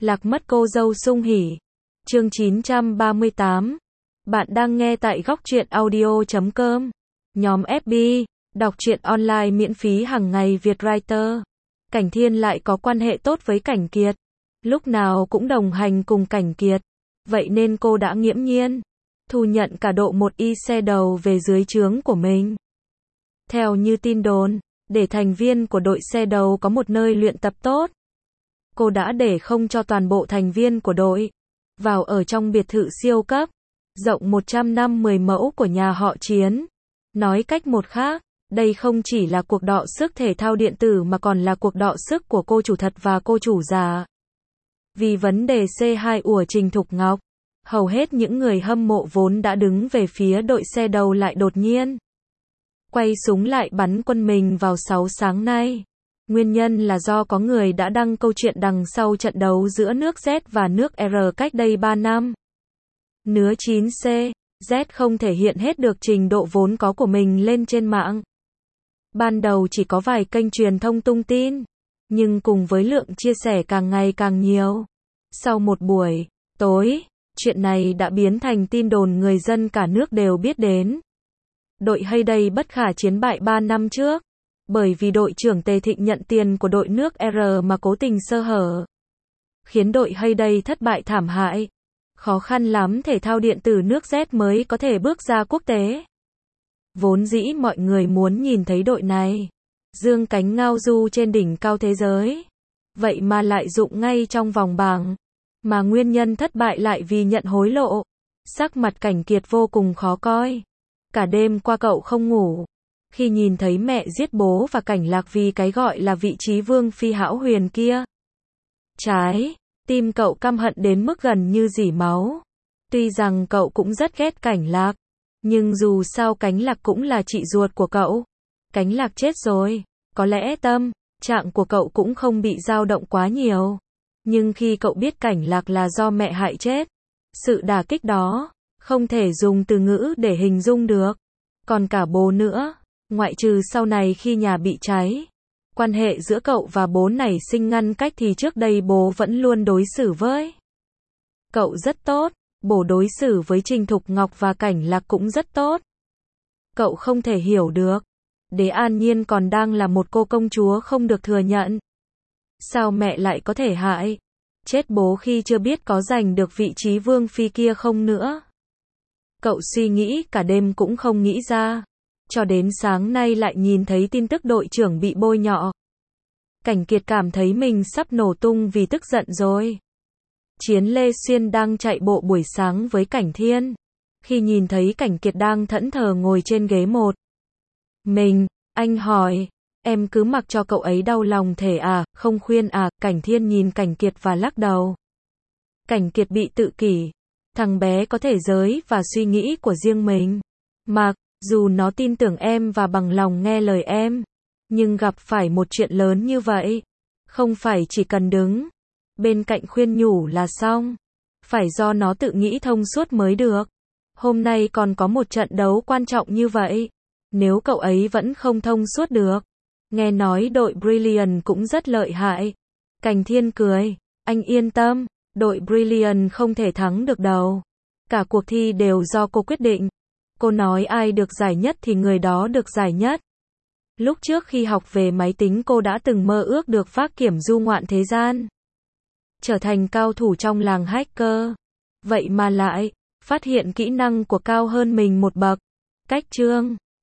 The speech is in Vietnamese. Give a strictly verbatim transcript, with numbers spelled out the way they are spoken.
Lạc mất cô dâu sung hỉ. Chương chín trăm ba mươi tám. Bạn đang nghe tại góc truyện audio chấm com. Nhóm ép bê, đọc truyện online miễn phí hàng ngày Việt Writer. Cảnh Thiên lại có quan hệ tốt với Cảnh Kiệt. Lúc nào cũng đồng hành cùng Cảnh Kiệt. Vậy nên cô đã nghiễm nhiên thu nhận cả độ một y xe đầu về dưới trướng của mình. Theo như tin đồn, để thành viên của đội xe đầu có một nơi luyện tập tốt, cô đã để không cho toàn bộ thành viên của đội vào ở trong biệt thự siêu cấp, rộng một trăm năm mươi mẫu của nhà họ Chiến. Nói cách một khác, đây không chỉ là cuộc đọ sức thể thao điện tử mà còn là cuộc đọ sức của cô chủ thật và cô chủ giả. Vì vấn đề xê hai của Trình Thục Ngọc, hầu hết những người hâm mộ vốn đã đứng về phía đội xe đầu lại đột nhiên quay súng lại bắn quân mình vào sáu sáng nay. Nguyên nhân là do có người đã đăng câu chuyện đằng sau trận đấu giữa nước Z và nước R cách đây ba năm. Nứa chín C, Z không thể hiện hết được trình độ vốn có của mình lên trên mạng. Ban đầu chỉ có vài kênh truyền thông tung tin, nhưng cùng với lượng chia sẻ càng ngày càng nhiều, sau một buổi tối, chuyện này đã biến thành tin đồn người dân cả nước đều biết đến. Đội Hayday bất khả chiến bại ba năm trước, bởi vì đội trưởng Tề Thịnh nhận tiền của đội nước R mà cố tình sơ hở, khiến đội Hayday thất bại thảm hại. Khó khăn lắm thể thao điện tử nước Z mới có thể bước ra quốc tế. Vốn dĩ mọi người muốn nhìn thấy đội này dương cánh ngao du trên đỉnh cao thế giới, vậy mà lại dụng ngay trong vòng bảng. Mà nguyên nhân thất bại lại vì nhận hối lộ. Sắc mặt Cảnh Kiệt vô cùng khó coi. Cả đêm qua cậu không ngủ. Khi nhìn thấy mẹ giết bố và Cảnh Lạc vì cái gọi là vị trí vương phi hão huyền kia. Trái, tim cậu căm hận đến mức gần như rỉ máu. Tuy rằng cậu cũng rất ghét Cảnh Lạc, nhưng dù sao Cảnh Lạc cũng là chị ruột của cậu. Cảnh Lạc chết rồi, có lẽ tâm trạng của cậu cũng không bị dao động quá nhiều. Nhưng khi cậu biết Cảnh Lạc là do mẹ hại chết, sự đả kích đó không thể dùng từ ngữ để hình dung được. Còn cả bố nữa, ngoại trừ sau này khi nhà bị cháy, quan hệ giữa cậu và bố nảy sinh ngăn cách thì trước đây bố vẫn luôn đối xử với cậu rất tốt. Bố đối xử với Trình Thục Ngọc và Cảnh Lạc cũng rất tốt. Cậu không thể hiểu được, Đế An Nhiên còn đang là một cô công chúa không được thừa nhận. Sao mẹ lại có thể hại chết bố khi chưa biết có giành được vị trí vương phi kia không nữa. Cậu suy nghĩ cả đêm cũng không nghĩ ra. Cho đến sáng nay lại nhìn thấy tin tức đội trưởng bị bôi nhọ. Cảnh Kiệt cảm thấy mình sắp nổ tung vì tức giận rồi. Chiến Lê Xuyên đang chạy bộ buổi sáng với Cảnh Thiên. Khi nhìn thấy Cảnh Kiệt đang thẫn thờ ngồi trên ghế một mình, anh hỏi, em cứ mặc cho cậu ấy đau lòng thể à, không khuyên à. Cảnh Thiên nhìn Cảnh Kiệt và lắc đầu. Cảnh Kiệt bị tự kỷ. Thằng bé có thể giới và suy nghĩ của riêng mình. Mặc dù nó tin tưởng em và bằng lòng nghe lời em, nhưng gặp phải một chuyện lớn như vậy, không phải chỉ cần đứng bên cạnh khuyên nhủ là xong. Phải do nó tự nghĩ thông suốt mới được. Hôm nay còn có một trận đấu quan trọng như vậy. Nếu cậu ấy vẫn không thông suốt được. Nghe nói đội Brilliant cũng rất lợi hại. Cảnh Thiên cười. Anh yên tâm, đội Brilliant không thể thắng được đâu. Cả cuộc thi đều do cô quyết định. Cô nói ai được giải nhất thì người đó được giải nhất. Lúc trước khi học về máy tính cô đã từng mơ ước được phác kiểm du ngoạn thế gian, trở thành cao thủ trong làng hacker. Vậy mà lại phát hiện kỹ năng của cao hơn mình một bậc. Cách chương